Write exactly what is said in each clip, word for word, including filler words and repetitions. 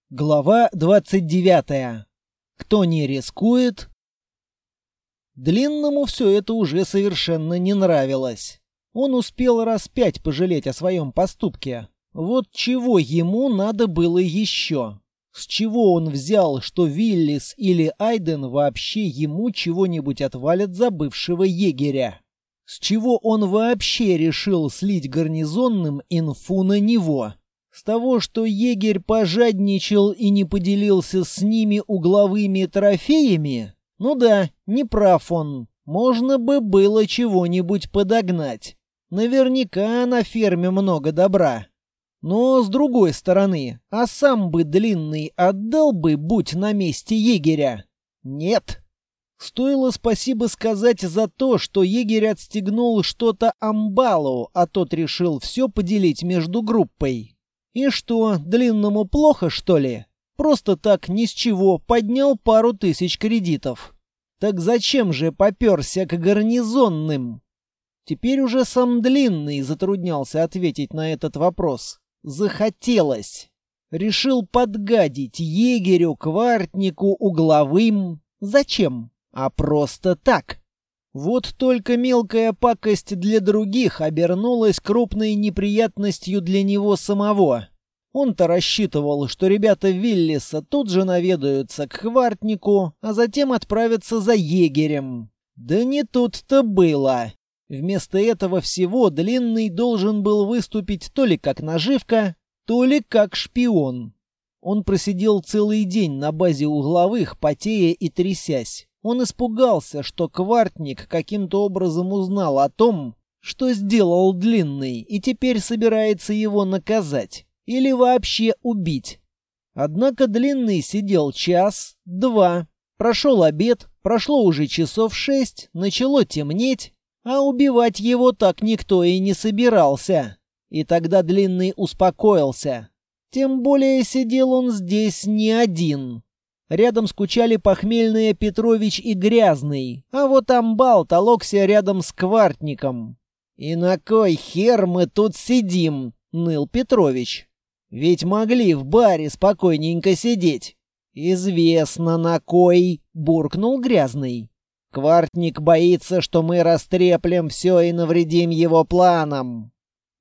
Глава двадцать девятая. Кто не рискует? Длинному все это уже совершенно не нравилось. Он успел раз пять пожалеть о своем поступке. Вот чего ему надо было еще? С чего он взял, что Виллис или Айден вообще ему чего-нибудь отвалят за бывшего егеря? С чего он вообще решил слить гарнизонным инфу на него? С того, что егерь пожадничал и не поделился с ними угловыми трофеями? Ну да, не прав он. Можно бы было чего-нибудь подогнать. Наверняка на ферме много добра. Но, с другой стороны, а сам бы Длинный отдал бы, будь на месте егеря? Нет. Стоило спасибо сказать за то, что егерь отстегнул что-то Амбалу, а тот решил все поделить между группой. И что, Длинному плохо, что ли? Просто так ни с чего поднял пару тысяч кредитов. Так зачем же попёрся к гарнизонным? Теперь уже сам Длинный затруднялся ответить на этот вопрос. Захотелось. Решил подгадить егерю, квартнику, угловым. Зачем? А просто так. Вот только мелкая пакость для других обернулась крупной неприятностью для него самого. Он-то рассчитывал, что ребята Виллиса тут же наведаются к квартнику, а затем отправятся за егерем. Да не тут-то было. Вместо этого всего Длинный должен был выступить то ли как наживка, то ли как шпион. Он просидел целый день на базе угловых, потея и трясясь. Он испугался, что квартник каким-то образом узнал о том, что сделал Длинный, и теперь собирается его наказать. Или вообще убить. Однако Длинный сидел час, два. Прошел обед, прошло уже часов шесть, начало темнеть, а убивать его так никто и не собирался. И тогда Длинный успокоился. Тем более сидел он здесь не один. Рядом скучали похмельные Петрович и Грязный, а вот Амбал толокся рядом с квартником. «И на кой хер мы тут сидим?» — ныл Петрович. «Ведь могли в баре спокойненько сидеть». «Известно на кой», — буркнул Грязный. «Квартник боится, что мы растреплем все и навредим его планам».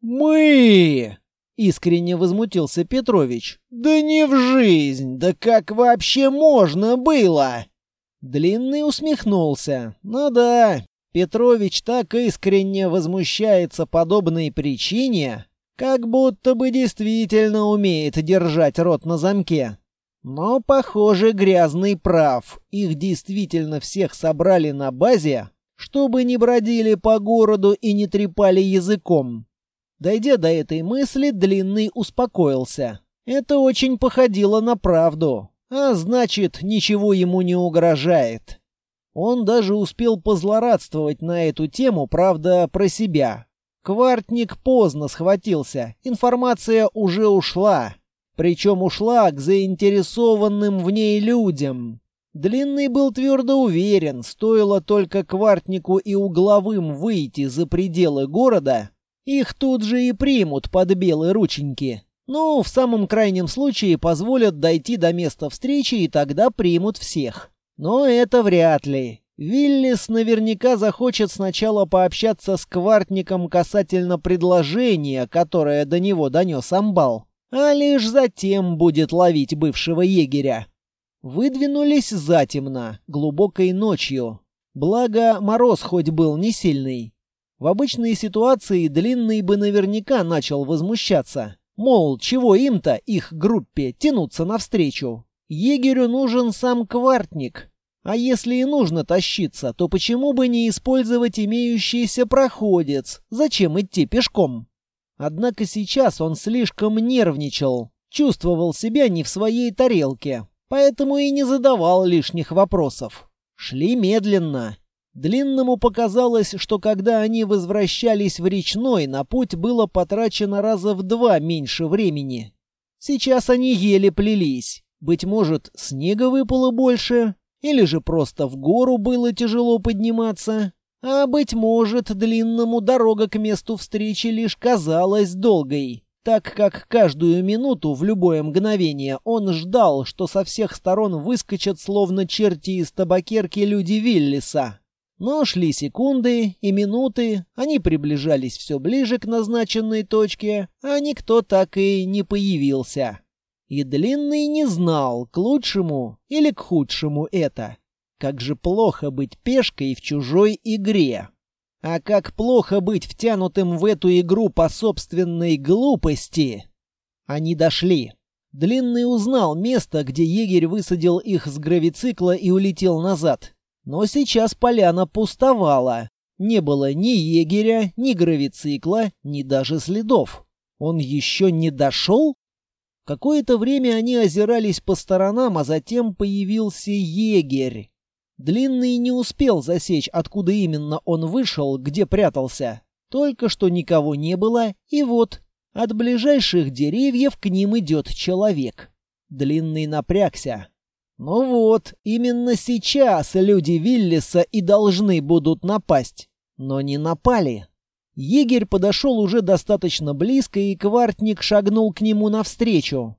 «Мы!» — искренне возмутился Петрович. «Да не в жизнь! Да как вообще можно было?» Длинный усмехнулся. «Ну да, Петрович так искренне возмущается подобной причине, как будто бы действительно умеет держать рот на замке. Но, похоже, Грязный прав. Их действительно всех собрали на базе, чтобы не бродили по городу и не трепали языком». Дойдя до этой мысли, Длинный успокоился. Это очень походило на правду, а значит, ничего ему не угрожает. Он даже успел позлорадствовать на эту тему, правда, про себя. Квартник поздно схватился, информация уже ушла. Причем ушла к заинтересованным в ней людям. Длинный был твердо уверен, стоило только Квартнику и угловым выйти за пределы города, их тут же и примут под белые рученьки. Ну, в самом крайнем случае позволят дойти до места встречи, и тогда примут всех. Но это вряд ли. Виллис наверняка захочет сначала пообщаться с Квартником касательно предложения, которое до него донес Амбал, а лишь затем будет ловить бывшего егеря. Выдвинулись затемно, глубокой ночью. Благо, мороз хоть был не сильный. В обычной ситуации Длинный бы наверняка начал возмущаться. Мол, чего им-то, их группе, тянуться навстречу? Егерю нужен сам Квартник. А если и нужно тащиться, то почему бы не использовать имеющийся проходец? Зачем идти пешком? Однако сейчас он слишком нервничал, чувствовал себя не в своей тарелке, поэтому и не задавал лишних вопросов. Шли медленно. Длинному показалось, что когда они возвращались в Речной, на путь было потрачено раза в два меньше времени. Сейчас они еле плелись. Быть может, снега выпало больше, или же просто в гору было тяжело подниматься. А, быть может, Длинному дорога к месту встречи лишь казалась долгой. так как каждую минуту в любое мгновение он ждал, что со всех сторон выскочат словно черти из табакерки люди Виллиса. Но шли секунды и минуты, они приближались все ближе к назначенной точке, а никто так и не появился. И Длинный не знал, к лучшему или к худшему это. Как же плохо быть пешкой в чужой игре. А как плохо быть втянутым в эту игру по собственной глупости. Они дошли. Длинный узнал место, где егерь высадил их с гравицикла и улетел назад. Но сейчас поляна пустовала. Не было ни егеря, ни гравицикла, ни даже следов. Он еще не дошел? Какое-то время они озирались по сторонам, а затем появился егерь. Длинный не успел засечь, откуда именно он вышел, где прятался. Только что никого не было, и вот, от ближайших деревьев к ним идет человек. Длинный напрягся. Ну вот, именно сейчас люди Виллиса и должны будут напасть. Но не напали. Егерь подошел уже достаточно близко, и Квартник шагнул к нему навстречу.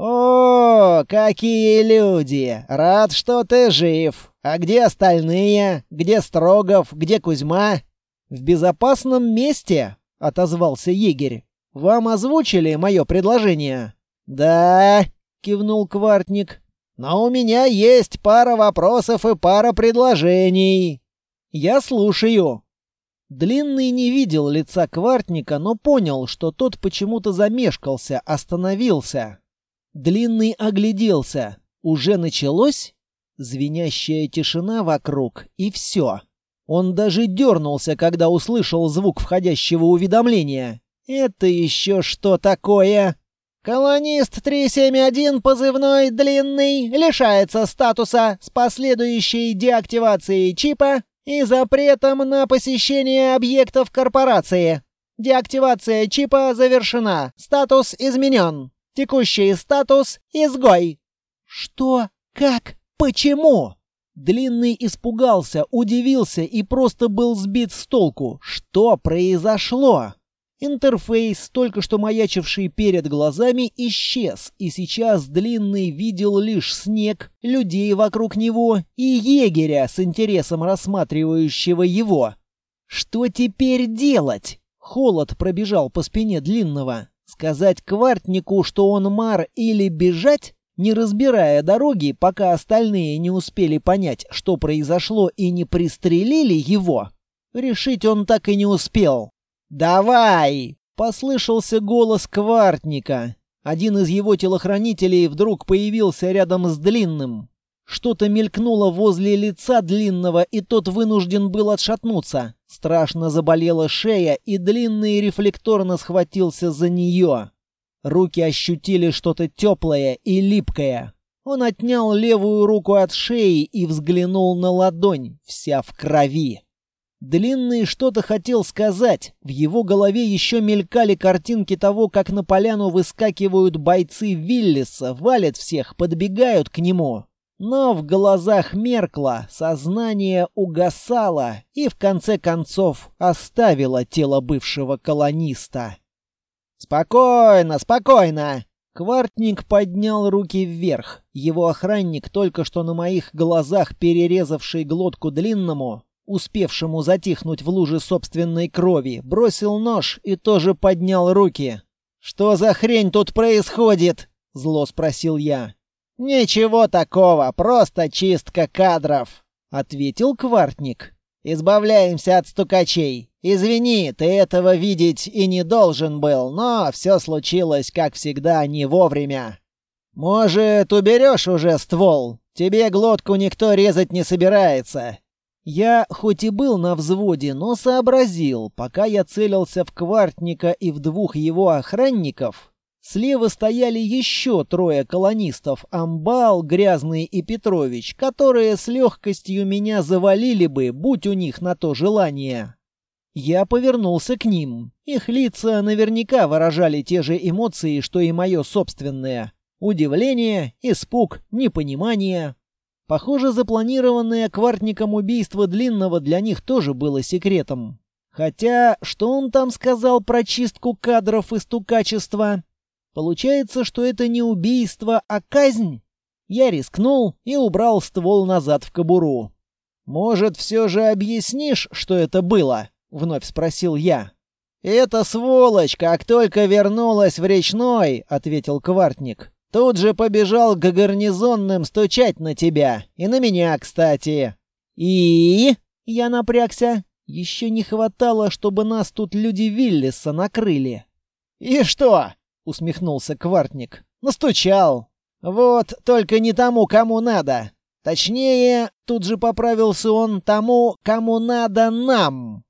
«О, какие люди! Рад, что ты жив! А где остальные? Где Строгов? Где Кузьма?» «В безопасном месте», — отозвался егерь. «Вам озвучили мое предложение?» «Да», — кивнул Квартник. «Но у меня есть пара вопросов и пара предложений». «Я слушаю». Длинный не видел лица Квартника, но понял, что тот почему-то замешкался, остановился. Длинный огляделся. Уже началось? Звенящая тишина вокруг, и все. Он даже дернулся, когда услышал звук входящего уведомления. «Это еще что такое?» «Колонист три семь один, позывной «Длинный», лишается статуса с последующей деактивацией чипа и запретом на посещение объектов корпорации. Деактивация чипа завершена. Статус изменен. Текущий статус — изгой». «Что? Как? Почему?» Длинный испугался, удивился и просто был сбит с толку. Что произошло? Интерфейс, только что маячивший перед глазами, исчез, и сейчас Длинный видел лишь снег, людей вокруг него и егеря, с интересом рассматривающего его. Что теперь делать? Холод пробежал по спине Длинного. Сказать Квартнику, что он мар, или бежать, не разбирая дороги, пока остальные не успели понять, что произошло, и не пристрелили его? Решить он так и не успел. «Давай!» — послышался голос Квартника. Один из его телохранителей вдруг появился рядом с Длинным. Что-то мелькнуло возле лица Длинного, и тот вынужден был отшатнуться. Страшно заболела шея, и Длинный рефлекторно схватился за нее. Руки ощутили что-то теплое и липкое. Он отнял левую руку от шеи и взглянул на ладонь, вся в крови. Длинный что-то хотел сказать. В его голове еще мелькали картинки того, как на поляну выскакивают бойцы Виллиса, валят всех, подбегают к нему. Но в глазах меркло, сознание угасало и в конце концов оставило тело бывшего колониста. «Спокойно, спокойно!» Квартник поднял руки вверх. Его охранник, только что на моих глазах перерезавший глотку Длинному, успевшему затихнуть в луже собственной крови, бросил нож и тоже поднял руки. «Что за хрень тут происходит?» — зло спросил я. «Ничего такого, просто чистка кадров», — ответил Квартник. «Избавляемся от стукачей. Извини, ты этого видеть и не должен был, но все случилось, как всегда, не вовремя. Может, уберешь уже ствол? Тебе глотку никто резать не собирается». Я хоть и был на взводе, но сообразил, пока я целился в Квартника и в двух его охранников. Слева стояли еще трое колонистов — Амбал, Грязный и Петрович, которые с легкостью меня завалили бы, будь у них на то желание. Я повернулся к ним. Их лица наверняка выражали те же эмоции, что и мое собственное. Удивление, испуг, непонимание. Похоже, запланированное Квартником убийство Длинного для них тоже было секретом. Хотя, что он там сказал про чистку кадров и стукачество? Получается, что это не убийство, а казнь? Я рискнул и убрал ствол назад в кобуру. «Может, все же объяснишь, что это было?» — вновь спросил я. «Эта сволочь, как только вернулась в речной, — ответил Квартник, — тут же побежал к гарнизонным стучать на тебя. И на меня, кстати». «И?» — я напрягся. Еще не хватало, чтобы нас тут люди Виллиса накрыли. «И что?» — усмехнулся Квартник. «Настучал. Вот только не тому, кому надо. Точнее, тут же поправился он, тому, кому надо нам».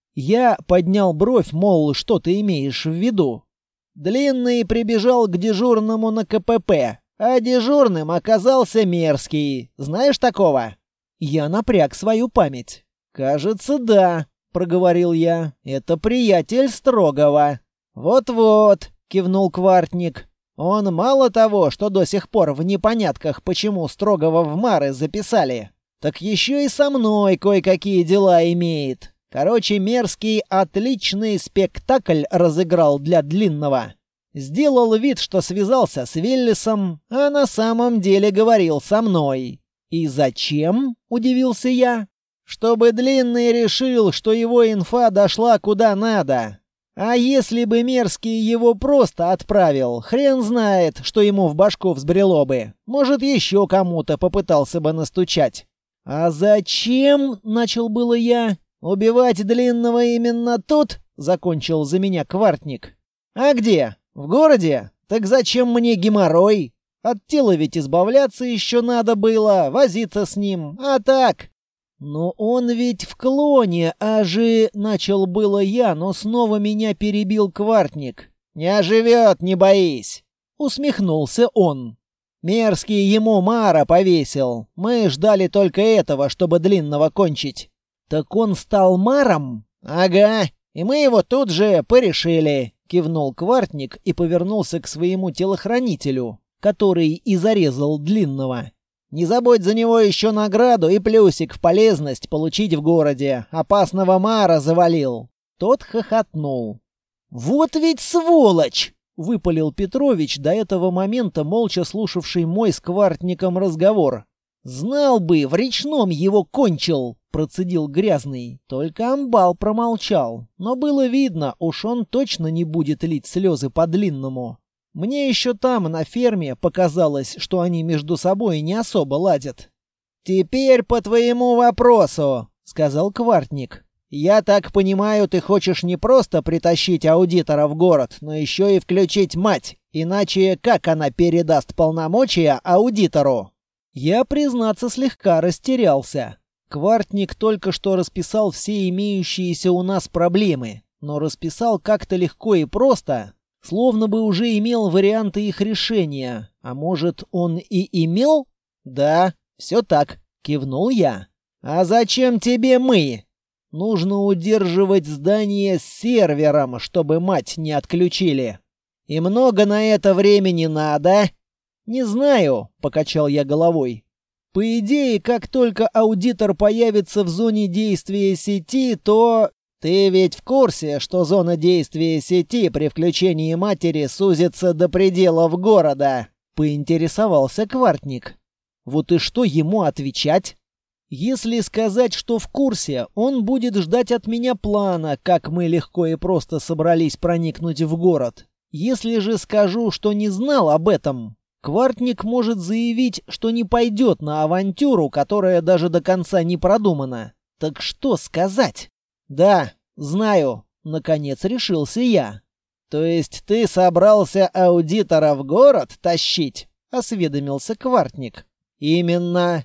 Я поднял бровь, мол, что ты имеешь в виду? Длинный прибежал к дежурному на ка пэ пэ, а дежурным оказался Мерзкий. Знаешь такого? Я напряг свою память. «Кажется, да», — проговорил я. «Это приятель Строгова». «Вот-вот», — кивнул Квартник. «Он мало того, что до сих пор в непонятках, почему Строгова в Мары записали, так еще и со мной кое-какие дела имеет. Короче, Мерзкий отличный спектакль разыграл для Длинного. Сделал вид, что связался с Виллисом, а на самом деле говорил со мной». «И зачем?» — удивился я. «Чтобы Длинный решил, что его инфа дошла куда надо. А если бы Мерзкий его просто отправил, хрен знает, что ему в башку взбрело бы. Может, еще кому-то попытался бы настучать». «А зачем?» — начал было я. «Убивать Длинного именно тут?» — закончил за меня Квартник. «А где? В городе? Так зачем мне геморрой? От тела ведь избавляться еще надо было, возиться с ним. А так...» «Но он ведь в клоне, а же...» — начал было я, но снова меня перебил Квартник. «Не оживет, не боись!» — усмехнулся он. «Мерзкий ему Мара повесил. Мы ждали только этого, чтобы Длинного кончить». «Так он стал Маром?» «Ага, и мы его тут же порешили», — кивнул Квартник и повернулся к своему телохранителю, который и зарезал Длинного. «Не забудь за него еще награду и плюсик в полезность получить в городе. Опасного Мара завалил». Тот хохотнул. «Вот ведь сволочь!» — выпалил Петрович, до этого момента молча слушавший мой с Квартником разговор. «Знал бы, в речном его кончил!» — процедил Грязный. Только Амбал промолчал. Но было видно, уж он точно не будет лить слезы по Длинному. Мне еще там, на ферме, показалось, что они между собой не особо ладят. «Теперь по твоему вопросу», — сказал Квартник. «Я так понимаю, ты хочешь не просто притащить аудитора в город, но еще и включить мать. Иначе как она передаст полномочия аудитору?» Я, признаться, слегка растерялся. Квартник только что расписал все имеющиеся у нас проблемы, но расписал как-то легко и просто, словно бы уже имел варианты их решения. А может, он и имел? «Да, все так», — кивнул я. «А зачем тебе мы?» «Нужно удерживать здание с сервером, чтобы мать не отключили». «И много на это времени надо?» «Не знаю», — покачал я головой. «По идее, как только аудитор появится в зоне действия сети, то...» «Ты ведь в курсе, что зона действия сети при включении матери сузится до пределов города?» — поинтересовался Квартник. «Вот и что ему отвечать?» «Если сказать, что в курсе, он будет ждать от меня плана, как мы легко и просто собрались проникнуть в город. Если же скажу, что не знал об этом, Квартник может заявить, что не пойдет на авантюру, которая даже до конца не продумана. Так что сказать?» «Да, знаю», — наконец решился я. «То есть ты собрался аудитора в город тащить?» — осведомился Квартник. «Именно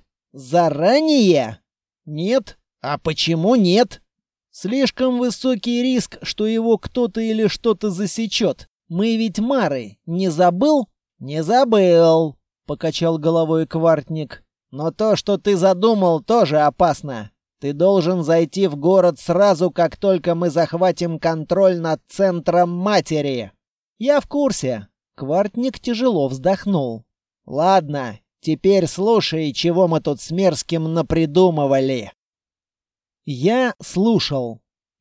заранее?» «Нет. А почему нет?» «Слишком высокий риск, что его кто-то или что-то засечет. Мы ведь Мары, не забыл?» «Не забыл», — покачал головой Квартник. «Но то, что ты задумал, тоже опасно. Ты должен зайти в город сразу, как только мы захватим контроль над центром матери». «Я в курсе». Квартник тяжело вздохнул. «Ладно, теперь слушай, чего мы тут с Мерзким напридумывали». Я слушал.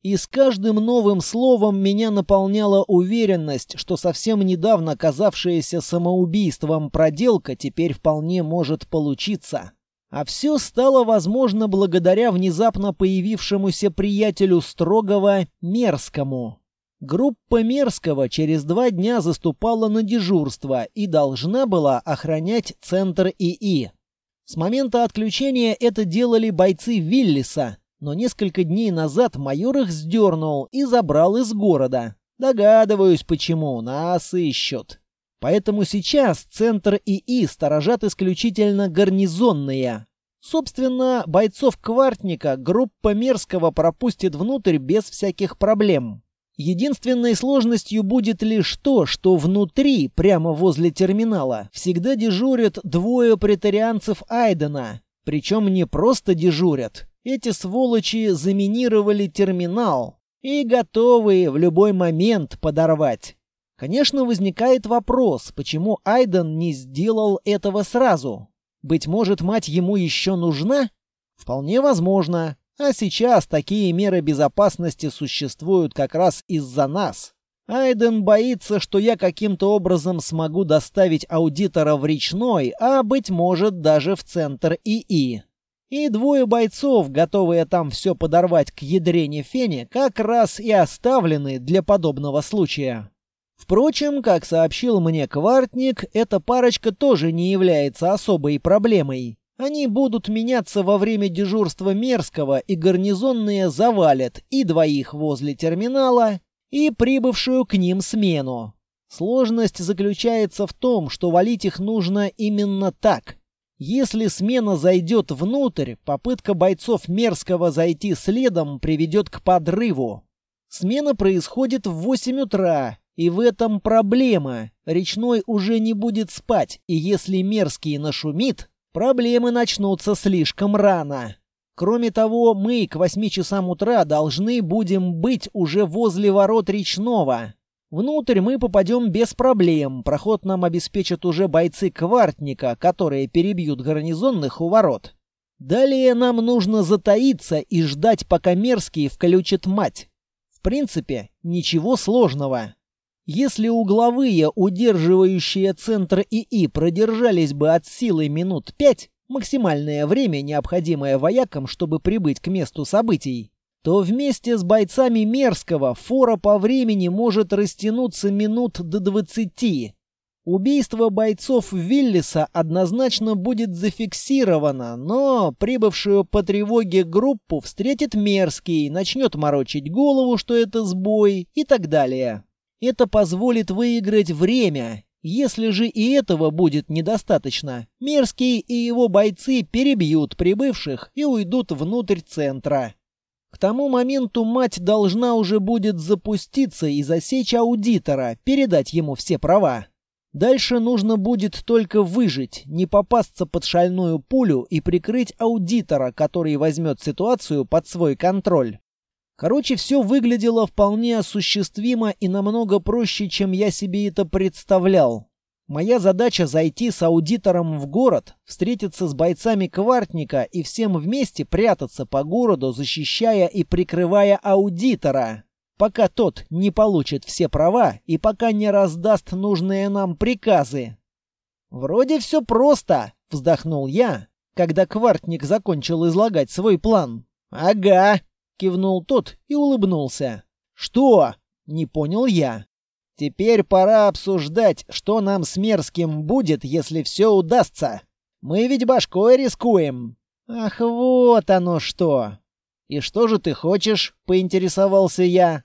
И с каждым новым словом меня наполняла уверенность, что совсем недавно казавшаяся самоубийством проделка теперь вполне может получиться. А все стало возможно благодаря внезапно появившемуся приятелю Строгова Мерзкому. Группа Мерзкого через два дня заступала на дежурство и должна была охранять центр ИИ. С момента отключения это делали бойцы Виллиса, но несколько дней назад майор их сдернул и забрал из города. Догадываюсь, почему, нас ищут. Поэтому сейчас центр ИИ сторожат исключительно гарнизонные. Собственно, бойцов Квартника группа Мерзкого пропустит внутрь без всяких проблем. Единственной сложностью будет лишь то, что внутри, прямо возле терминала, всегда дежурят двое претарианцев Айдена. Причем не просто дежурят. Эти сволочи заминировали терминал и готовы в любой момент подорвать. Конечно, возникает вопрос, почему Айден не сделал этого сразу? Быть может, мать ему еще нужна? Вполне возможно. А сейчас такие меры безопасности существуют как раз из-за нас. Айден боится, что я каким-то образом смогу доставить аудитора в Речной, а, быть может, даже в центр ИИ. И двое бойцов, готовые там все подорвать к ядрене фене, как раз и оставлены для подобного случая. Впрочем, как сообщил мне Квартник, эта парочка тоже не является особой проблемой. Они будут меняться во время дежурства Мерзкого, и гарнизонные завалят и двоих возле терминала, и прибывшую к ним смену. Сложность заключается в том, что валить их нужно именно так. Если смена зайдет внутрь, попытка бойцов Мерзкого зайти следом приведет к подрыву. Смена происходит в восемь утра, и в этом проблема. Речной уже не будет спать, и если Мерзкий нашумит, проблемы начнутся слишком рано. Кроме того, мы к восьми часам утра должны будем быть уже возле ворот Речного. Внутрь мы попадем без проблем, проход нам обеспечат уже бойцы Квартника, которые перебьют гарнизонных у ворот. Далее нам нужно затаиться и ждать, пока Мерзкий включит мать. В принципе, ничего сложного. Если угловые, удерживающие центр ИИ, продержались бы от силы минут пять, максимальное время, необходимое воякам, чтобы прибыть к месту событий, то вместе с бойцами Мерзкого фора по времени может растянуться минут до двадцати. Убийство бойцов Виллиса однозначно будет зафиксировано, но прибывшую по тревоге группу встретит Мерзкий, начнет морочить голову, что это сбой и так далее. Это позволит выиграть время. Если же и этого будет недостаточно, Мерзкий и его бойцы перебьют прибывших и уйдут внутрь центра. К тому моменту мать должна уже будет запуститься и засечь аудитора, передать ему все права. Дальше нужно будет только выжить, не попасться под шальную пулю и прикрыть аудитора, который возьмет ситуацию под свой контроль. Короче, все выглядело вполне осуществимо и намного проще, чем я себе это представлял. Моя задача зайти с аудитором в город, встретиться с бойцами Квартника и всем вместе прятаться по городу, защищая и прикрывая аудитора, пока тот не получит все права и пока не раздаст нужные нам приказы. «Вроде все просто», — вздохнул я, когда Квартник закончил излагать свой план. «Ага», — кивнул тот и улыбнулся. «Что?» — не понял я. «Теперь пора обсуждать, что нам с Мерзким будет, если все удастся. Мы ведь башкой рискуем». «Ах, вот оно что!» «И что же ты хочешь?» — поинтересовался я.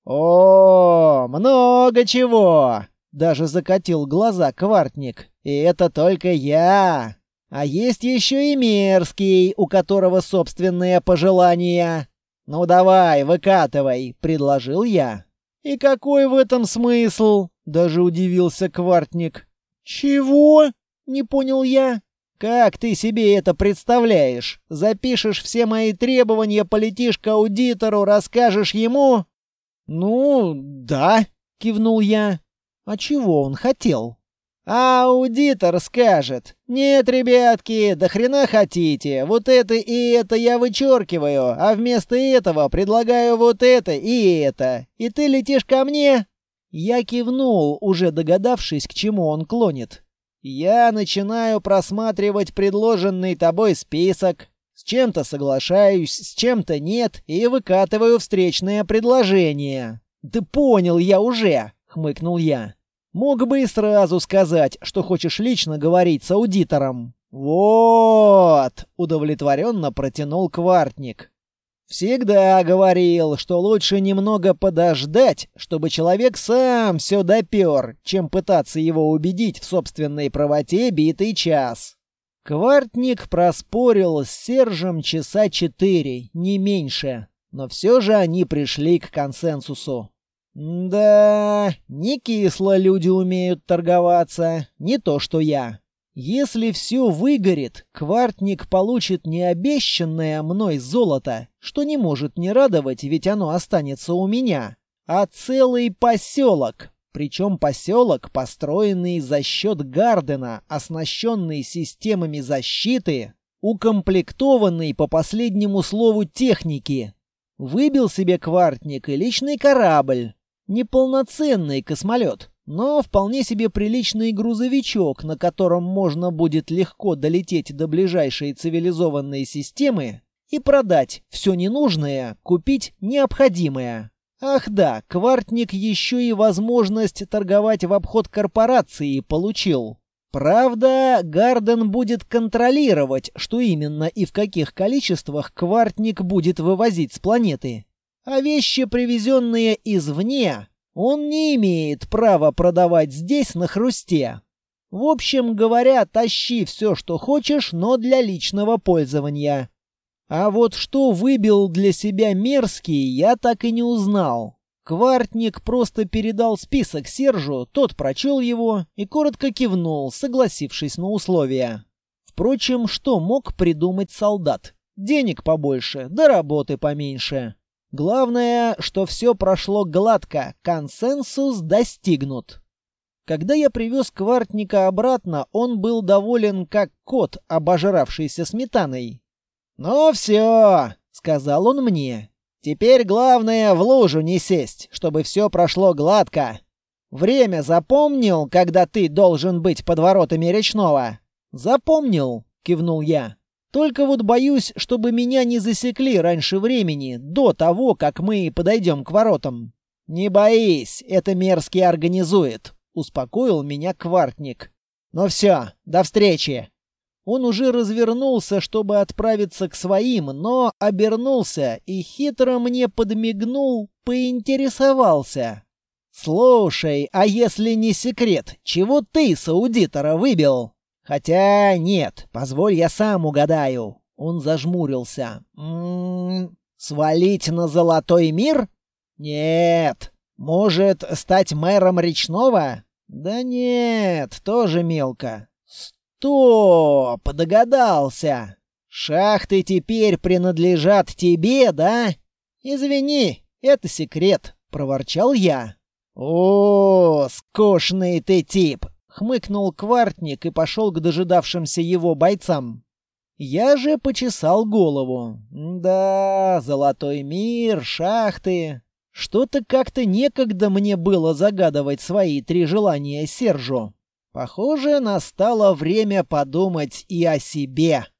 «О, много чего!» — даже закатил глаза Квартник. «И это только я. А есть еще и Мерзкий, у которого собственные пожелания. Ну давай, выкатывай», — предложил я. «И какой в этом смысл?» — даже удивился Квартник. «Чего?» — не понял я. «Как ты себе это представляешь? Запишешь все мои требования, полетишь к аудитору, расскажешь ему?» «Ну, да», — кивнул я. «А чего он хотел?» А аудитор скажет: «Нет, ребятки, до хрена хотите, вот это и это я вычеркиваю, а вместо этого предлагаю вот это и это, и ты летишь ко мне?» Я кивнул, уже догадавшись, к чему он клонит. Я начинаю просматривать предложенный тобой список. С чем-то соглашаюсь, с чем-то нет, и выкатываю встречное предложение. «Да понял я уже», — хмыкнул я. «Мог бы и сразу сказать, что хочешь лично говорить с аудитором». «Вот», — удовлетворенно протянул Квартник. «Всегда говорил, что лучше немного подождать, чтобы человек сам все допер, чем пытаться его убедить в собственной правоте битый час». Квартник проспорил с Сержем часа четыре, не меньше, но все же они пришли к консенсусу. Да, не кисло люди умеют торговаться, не то что я. Если все выгорит, Квартник получит не обещанное мной золото, что не может не радовать, ведь оно останется у меня, а целый поселок. Причем поселок, построенный за счет Гардена, оснащенный системами защиты, укомплектованный по последнему слову техники. Выбил себе Квартник и личный корабль. Неполноценный космолет, но вполне себе приличный грузовичок, на котором можно будет легко долететь до ближайшей цивилизованной системы и продать все ненужное, купить необходимое. Ах да, Квартник еще и возможность торговать в обход корпорации получил. Правда, Гарден будет контролировать, что именно и в каких количествах Квартник будет вывозить с планеты. А вещи, привезенные извне, он не имеет права продавать здесь на хрусте. В общем говоря, тащи все, что хочешь, но для личного пользования. А вот что выбил для себя Мерзкий, я так и не узнал. Квартник просто передал список Сержу, тот прочел его и коротко кивнул, согласившись на условия. Впрочем, что мог придумать солдат? Денег побольше, да работы поменьше. Главное, что все прошло гладко, консенсус достигнут. Когда я привез Квартника обратно, он был доволен как кот, обожравшийся сметаной. «Ну все», — сказал он мне, — «теперь главное в лужу не сесть, чтобы все прошло гладко. Время запомнил, когда ты должен быть под воротами речного?» «Запомнил», — кивнул я. «Только вот боюсь, чтобы меня не засекли раньше времени, до того, как мы подойдем к воротам». «Не боись, это Мерзкий организует», — успокоил меня Квартник. «Ну все, до встречи». Он уже развернулся, чтобы отправиться к своим, но обернулся и хитро мне подмигнул, поинтересовался. «Слушай, а если не секрет, чего ты с аудитора выбил?» «Хотя нет, позволь я сам угадаю». Он зажмурился. «М-м-м, свалить на Золотой мир? Нет. Может, стать мэром Речного? Да нет, тоже мелко. Стоп, догадался. Шахты теперь принадлежат тебе, да? Извини, это секрет», — проворчал я. «О, скучный ты тип», — хмыкнул Квартник и пошел к дожидавшимся его бойцам. Я же почесал голову. Да, Золотой мир, шахты. Что-то как-то некогда мне было загадывать свои три желания Сержу. Похоже, настало время подумать и о себе.